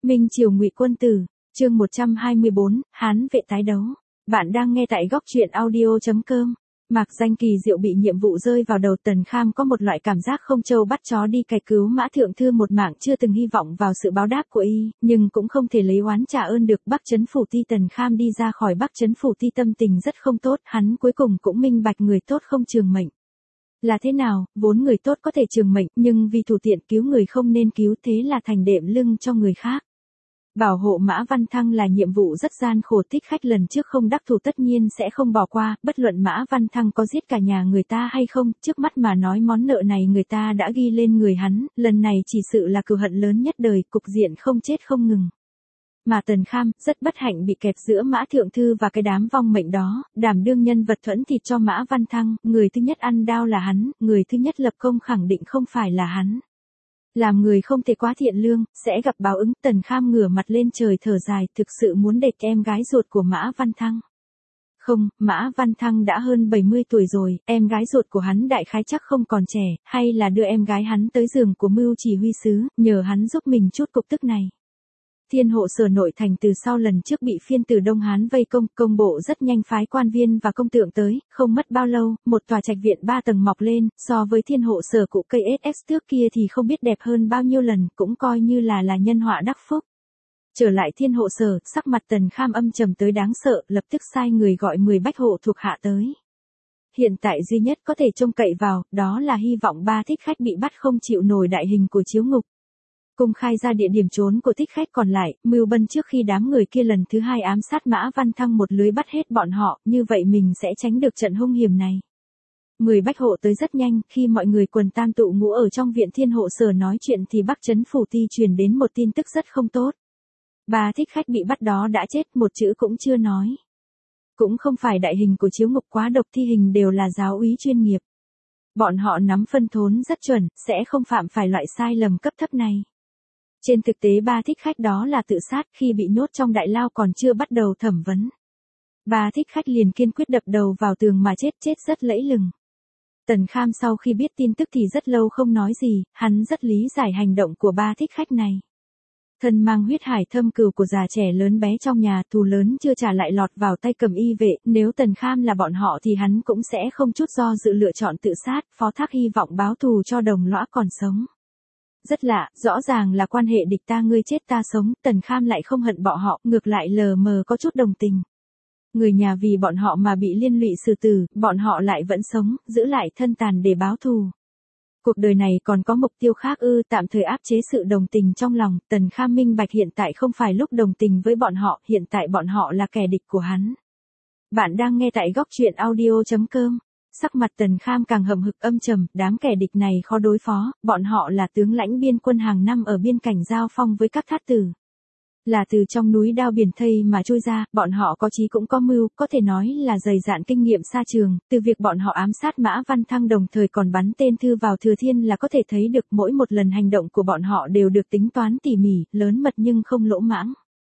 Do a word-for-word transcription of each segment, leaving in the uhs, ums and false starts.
Minh Triều Ngụy Quân Tử, chương một trăm hai mươi bốn, Hán vệ tái đấu. Bạn đang nghe tại góc truyện audio chấm com. Mạc Danh kỳ diệu bị nhiệm vụ rơi vào đầu, Tần Kham có một loại cảm giác không trâu bắt chó đi cày cứu Mã Thượng Thư một mạng, chưa từng hy vọng vào sự báo đáp của y, nhưng cũng không thể lấy oán trả ơn được. Bắc Trấn Phủ Ti Tần Kham đi ra khỏi Bắc Trấn Phủ Ti tâm tình rất không tốt, hắn cuối cùng cũng minh bạch người tốt không trường mệnh. Là thế nào, vốn người tốt có thể trường mệnh, nhưng vì thủ tiện cứu người không nên cứu, thế là thành đệm lưng cho người khác. Bảo hộ Mã Văn Thăng là nhiệm vụ rất gian khổ, Thích Khách lần trước không đắc thủ tất nhiên sẽ không bỏ qua, bất luận Mã Văn Thăng có giết cả nhà người ta hay không, trước mắt mà nói món nợ này người ta đã ghi lên người hắn, lần này chỉ sự là cừu hận lớn nhất đời, cục diện không chết không ngừng. Mà Tần Kham, rất bất hạnh bị kẹp giữa Mã Thượng Thư và cái đám vong mệnh đó, đảm đương nhân vật thuẫn thịt cho Mã Văn Thăng, người thứ nhất ăn đao là hắn, người thứ nhất lập công khẳng định không phải là hắn. Làm người không thể quá thiện lương, sẽ gặp báo ứng. Tần Kham ngửa mặt lên trời thở dài, thực sự muốn đệt em gái ruột của Mã Văn Thăng. Không, Mã Văn Thăng đã hơn bảy mươi tuổi rồi, em gái ruột của hắn đại khái chắc không còn trẻ, hay là đưa em gái hắn tới giường của Mưu Chỉ Huy sứ, nhờ hắn giúp mình chút cục tức này. Thiên Hộ Sở nội thành từ sau lần trước bị phiên tử Đông Hán vây công, công bộ rất nhanh phái quan viên và công tượng tới, không mất bao lâu, một tòa trạch viện ba tầng mọc lên, so với Thiên Hộ Sở cụ cây ét ét trước kia thì không biết đẹp hơn bao nhiêu lần, cũng coi như là là nhân họa đắc phúc. Trở lại Thiên Hộ Sở, sắc mặt Tần Kham âm trầm tới đáng sợ, lập tức sai người gọi mười bách hộ thuộc hạ tới. Hiện tại duy nhất có thể trông cậy vào, đó là hy vọng ba thích khách bị bắt không chịu nổi đại hình của chiếu ngục. Công khai ra địa điểm trốn của thích khách còn lại, mưu bân trước khi đám người kia lần thứ hai ám sát Mã Văn Thăng một lưới bắt hết bọn họ, như vậy mình sẽ tránh được trận hung hiểm này. Mười bách hộ tới rất nhanh, khi mọi người quần tam tụ ngũ ở trong viện Thiên Hộ Sở nói chuyện thì Bắc Trấn Phủ Ti truyền đến một tin tức rất không tốt. Ba thích khách bị bắt đó đã chết, một chữ cũng chưa nói. Cũng không phải đại hình của chiếu ngục quá độc, thi hình đều là giáo úy chuyên nghiệp. Bọn họ nắm phân thốn rất chuẩn, sẽ không phạm phải loại sai lầm cấp thấp này. Trên thực tế ba thích khách đó là tự sát, khi bị nhốt trong đại lao còn chưa bắt đầu thẩm vấn. Ba thích khách liền kiên quyết đập đầu vào tường mà chết, chết rất lẫy lừng. Tần Kham sau khi biết tin tức thì rất lâu không nói gì, hắn rất lý giải hành động của ba thích khách này. Thân mang huyết hải thâm cừu của già trẻ lớn bé trong nhà, thù lớn chưa trả lại lọt vào tay Cầm Y vệ, nếu Tần Kham là bọn họ thì hắn cũng sẽ không chút do dự lựa chọn tự sát, phó thác hy vọng báo thù cho đồng lõa còn sống. Rất lạ, rõ ràng là quan hệ địch ta ngươi chết ta sống, Tần Kham lại không hận bọn họ, ngược lại lờ mờ có chút đồng tình. Người nhà vì bọn họ mà bị liên lụy xử tử, bọn họ lại vẫn sống, giữ lại thân tàn để báo thù. Cuộc đời này còn có mục tiêu khác ư? Tạm thời áp chế sự đồng tình trong lòng, Tần Kham minh bạch hiện tại không phải lúc đồng tình với bọn họ, hiện tại bọn họ là kẻ địch của hắn. Bạn đang nghe tại góc truyện audio chấm com. Sắc mặt Tần Kham càng hậm hực âm trầm, đám kẻ địch này khó đối phó, bọn họ là tướng lãnh biên quân hàng năm ở biên cảnh giao phong với các thát tử. Là từ trong núi đao biển thây mà trôi ra, bọn họ có chí cũng có mưu, có thể nói là dày dạn kinh nghiệm xa trường, từ việc bọn họ ám sát Mã Văn Thăng đồng thời còn bắn tên thư vào Thừa Thiên là có thể thấy được, mỗi một lần hành động của bọn họ đều được tính toán tỉ mỉ, lớn mật nhưng không lỗ mãng.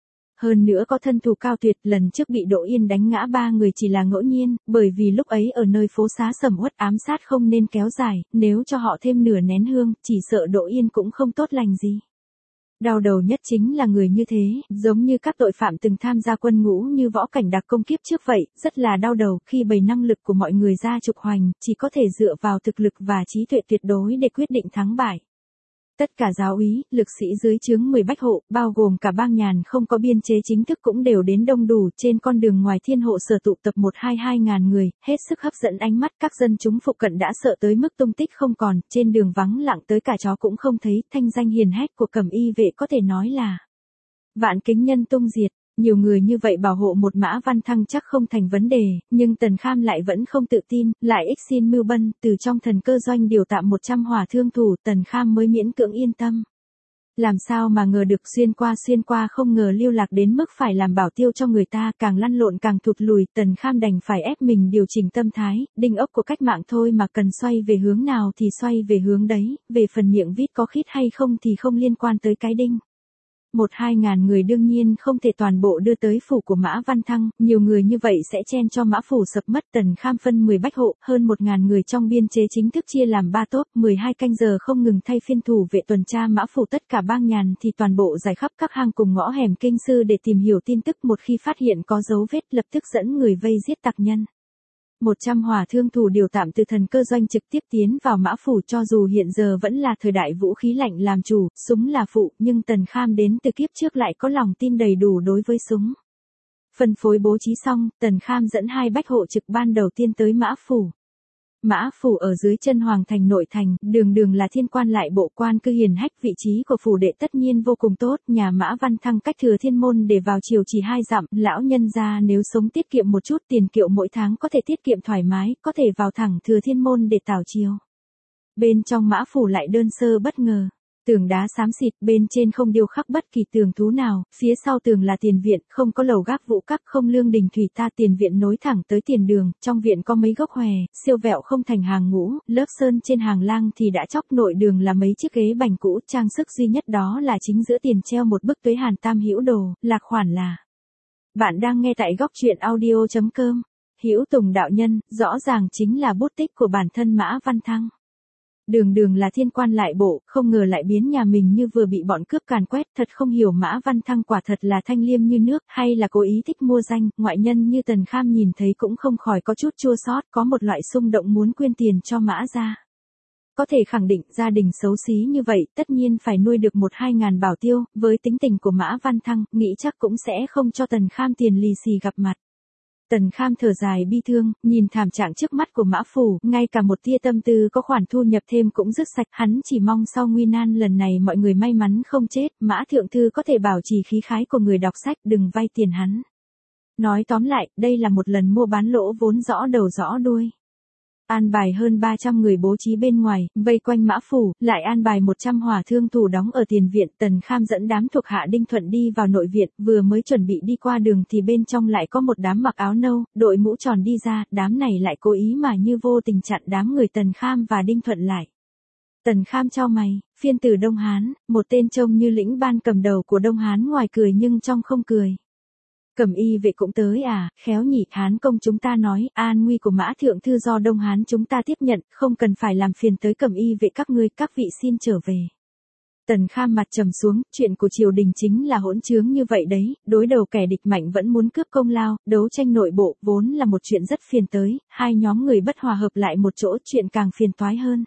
Hơn nữa có thân thủ cao tuyệt, lần trước bị Đỗ Yên đánh ngã ba người chỉ là ngẫu nhiên, bởi vì lúc ấy ở nơi phố xá sầm uất ám sát không nên kéo dài, nếu cho họ thêm nửa nén hương, chỉ sợ Đỗ Yên cũng không tốt lành gì. Đau đầu nhất chính là người như thế, giống như các tội phạm từng tham gia quân ngũ như Võ Cảnh Đặc công kiếp trước vậy, rất là đau đầu khi bày năng lực của mọi người ra trục hoành, chỉ có thể dựa vào thực lực và trí tuệ tuyệt đối để quyết định thắng bại. Tất cả giáo úy, lực sĩ dưới trướng mười bách hộ, bao gồm cả bang nhàn không có biên chế chính thức cũng đều đến đông đủ, trên con đường ngoài Thiên Hộ Sở tụ tập một hai hai ngàn người, hết sức hấp dẫn ánh mắt các dân chúng phụ cận đã sợ tới mức tung tích không còn, trên đường vắng lặng tới cả chó cũng không thấy, thanh danh hiền hách của Cầm Y vệ có thể nói là vạn kính nhân tung diệt. Nhiều người như vậy bảo hộ một Mã Văn Thăng chắc không thành vấn đề, nhưng Tần Kham lại vẫn không tự tin, lại ích xin mưu bân, từ trong thần cơ doanh điều tạm một trăm hỏa thương thủ, Tần Kham mới miễn cưỡng yên tâm. Làm sao mà ngờ được xuyên qua xuyên qua không ngờ lưu lạc đến mức phải làm bảo tiêu cho người ta, càng lăn lộn càng thụt lùi, Tần Kham đành phải ép mình điều chỉnh tâm thái, đinh ốc của cách mạng thôi mà cần xoay về hướng nào thì xoay về hướng đấy, về phần miệng vít có khít hay không thì không liên quan tới cái đinh. Một hai ngàn người đương nhiên không thể toàn bộ đưa tới phủ của Mã Văn Thăng, nhiều người như vậy sẽ chen cho Mã phủ sập mất. Tần Kham phân mười bách hộ, hơn một ngàn người trong biên chế chính thức chia làm ba tốp, mười hai canh giờ không ngừng thay phiên thủ vệ tuần tra Mã phủ, tất cả bang nhàn thì toàn bộ giải khắp các hang cùng ngõ hẻm kinh sư để tìm hiểu tin tức, một khi phát hiện có dấu vết lập tức dẫn người vây giết tặc nhân. Một trăm hỏa thương thủ điều tạm từ thần cơ doanh trực tiếp tiến vào Mã phủ. Cho dù hiện giờ vẫn là thời đại vũ khí lạnh làm chủ, súng là phụ, nhưng Tần Kham đến từ kiếp trước lại có lòng tin đầy đủ đối với súng. Phân phối bố trí xong, Tần Kham dẫn hai bách hộ trực ban đầu tiên tới Mã phủ. Mã phủ ở dưới chân hoàng thành nội thành, đường đường là thiên quan lại bộ, quan cư hiền hách, vị trí của phủ đệ tất nhiên vô cùng tốt. Nhà Mã Văn Thăng cách Thừa Thiên môn để vào chiều chỉ hai dặm, lão nhân gia nếu sống tiết kiệm một chút tiền kiệu mỗi tháng có thể tiết kiệm thoải mái, có thể vào thẳng Thừa Thiên môn để tảo chiều. Bên trong Mã phủ lại đơn sơ bất ngờ. Tường đá xám xịt, bên trên không điêu khắc bất kỳ tường thú nào, phía sau tường là tiền viện, không có lầu gác vũ các, không lương đình thủy ta, tiền viện nối thẳng tới tiền đường, trong viện có mấy gốc hòe, siêu vẹo không thành hàng ngũ, lớp sơn trên hàng lang thì đã chóc, nội đường là mấy chiếc ghế bành cũ, trang sức duy nhất đó là chính giữa tiền treo một bức Tuế Hàn Tam Hữu Đồ, lạc khoản là. Bạn đang nghe tại góc truyện audio chấm com. Hữu Tùng đạo nhân, rõ ràng chính là bút tích của bản thân Mã Văn Thăng. Đường đường là thiên quan lại bộ, không ngờ lại biến nhà mình như vừa bị bọn cướp càn quét, thật không hiểu Mã Văn Thăng quả thật là thanh liêm như nước, hay là cố ý thích mua danh. Ngoại nhân như Tần Kham nhìn thấy cũng không khỏi có chút chua xót, có một loại xung động muốn quyên tiền cho Mã gia. Có thể khẳng định gia đình xấu xí như vậy tất nhiên phải nuôi được một hai ngàn bảo tiêu, với tính tình của Mã Văn Thăng, nghĩ chắc cũng sẽ không cho Tần Kham tiền lì xì gặp mặt. Tần Kham thở dài bi thương, nhìn thảm trạng trước mắt của Mã phủ, ngay cả một tia tâm tư có khoản thu nhập thêm cũng dứt sạch, hắn chỉ mong sau nguy nan lần này mọi người may mắn không chết, Mã thượng thư có thể bảo trì khí khái của người đọc sách, đừng vay tiền hắn. Nói tóm lại, đây là một lần mua bán lỗ vốn rõ đầu rõ đuôi. An bài hơn ba trăm người bố trí bên ngoài, vây quanh Mã phủ, lại an bài một trăm hỏa thương thủ đóng ở tiền viện. Tần Kham dẫn đám thuộc hạ Đinh Thuận đi vào nội viện, vừa mới chuẩn bị đi qua đường thì bên trong lại có một đám mặc áo nâu, đội mũ tròn đi ra, đám này lại cố ý mà như vô tình chặn đám người Tần Kham và Đinh Thuận lại. Tần Kham chau mày, phiên tử Đông Hán, một tên trông như lĩnh ban cầm đầu của Đông Hán, ngoài cười nhưng trong không cười. Cẩm y vệ cũng tới à, khéo nhỉ. Hán công chúng ta nói, an nguy của Mã thượng thư do Đông Hán chúng ta tiếp nhận, không cần phải làm phiền tới cẩm y vệ các ngươi, các vị xin trở về. Tần Kham mặt trầm xuống, chuyện của triều đình chính là hỗn trướng như vậy đấy, đối đầu kẻ địch mạnh vẫn muốn cướp công lao, đấu tranh nội bộ vốn là một chuyện rất phiền tới, hai nhóm người bất hòa hợp lại một chỗ, chuyện càng phiền toái hơn.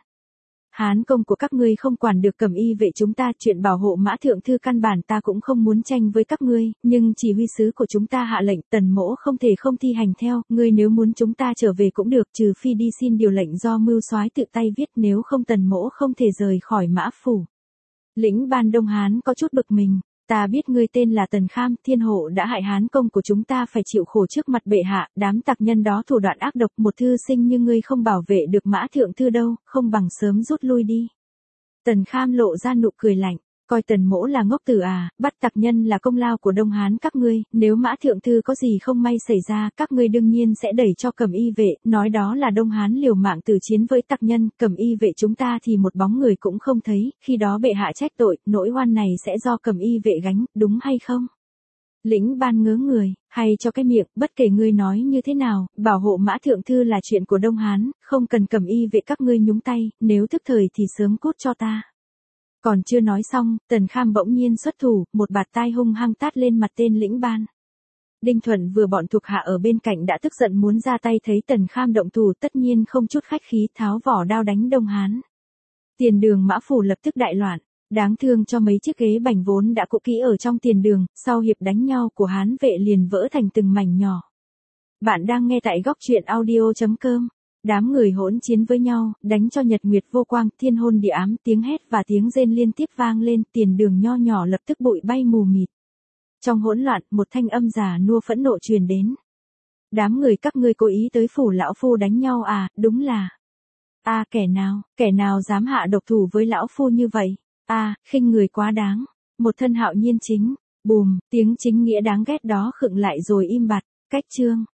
Hán công của các ngươi không quản được cẩm y vệ chúng ta, chuyện bảo hộ Mã thượng thư căn bản ta cũng không muốn tranh với các ngươi, nhưng chỉ huy sứ của chúng ta hạ lệnh, Tần mỗ không thể không thi hành theo, ngươi nếu muốn chúng ta trở về cũng được, trừ phi đi xin điều lệnh do mưu soái tự tay viết, nếu không Tần mỗ không thể rời khỏi Mã phủ. Lĩnh ban Đông Hán có chút bực mình. Ta biết ngươi tên là Tần Kham, thiên hộ đã hại Hán công của chúng ta phải chịu khổ trước mặt bệ hạ, đám tặc nhân đó thủ đoạn ác độc, một thư sinh như ngươi không bảo vệ được Mã thượng thư đâu, không bằng sớm rút lui đi. Tần Kham lộ ra nụ cười lạnh, coi Tần mỗ là ngốc tử à, bắt tặc nhân là công lao của Đông Hán các ngươi, nếu Mã thượng thư có gì không may xảy ra, các ngươi đương nhiên sẽ đẩy cho cẩm y vệ, nói đó là Đông Hán liều mạng tử chiến với tặc nhân, cẩm y vệ chúng ta thì một bóng người cũng không thấy, khi đó bệ hạ trách tội, nỗi oan này sẽ do cẩm y vệ gánh, đúng hay không? Lĩnh ban ngớ người, hay cho cái miệng, bất kể ngươi nói như thế nào, bảo hộ Mã thượng thư là chuyện của Đông Hán, không cần cẩm y vệ các ngươi nhúng tay, nếu thức thời thì sớm cút cho ta. Còn chưa nói xong, Tần Kham bỗng nhiên xuất thủ, một bạt tai hung hăng tát lên mặt tên lĩnh ban. Đinh Thuận vừa bọn thuộc hạ ở bên cạnh đã tức giận muốn ra tay, thấy Tần Kham động thủ tất nhiên không chút khách khí, tháo vỏ đao đánh Đông Hán. Tiền đường Mã phủ lập tức đại loạn, đáng thương cho mấy chiếc ghế bành vốn đã cũ kỹ ở trong tiền đường, sau hiệp đánh nhau của Hán vệ liền vỡ thành từng mảnh nhỏ. Bạn đang nghe tại góc truyện audio chấm com. Đám người hỗn chiến với nhau, đánh cho nhật nguyệt vô quang, thiên hôn địa ám, tiếng hét và tiếng rên liên tiếp vang lên, tiền đường nho nhỏ lập tức bụi bay mù mịt. Trong hỗn loạn, một thanh âm già nua phẫn nộ truyền đến. Đám người các ngươi cố ý tới phủ lão phu đánh nhau à, đúng là. A à, kẻ nào, kẻ nào dám hạ độc thủ với lão phu như vậy? A à, khinh người quá đáng. Một thân hạo nhiên chính, bùm, tiếng chính nghĩa đáng ghét đó khựng lại rồi im bặt, cách chương.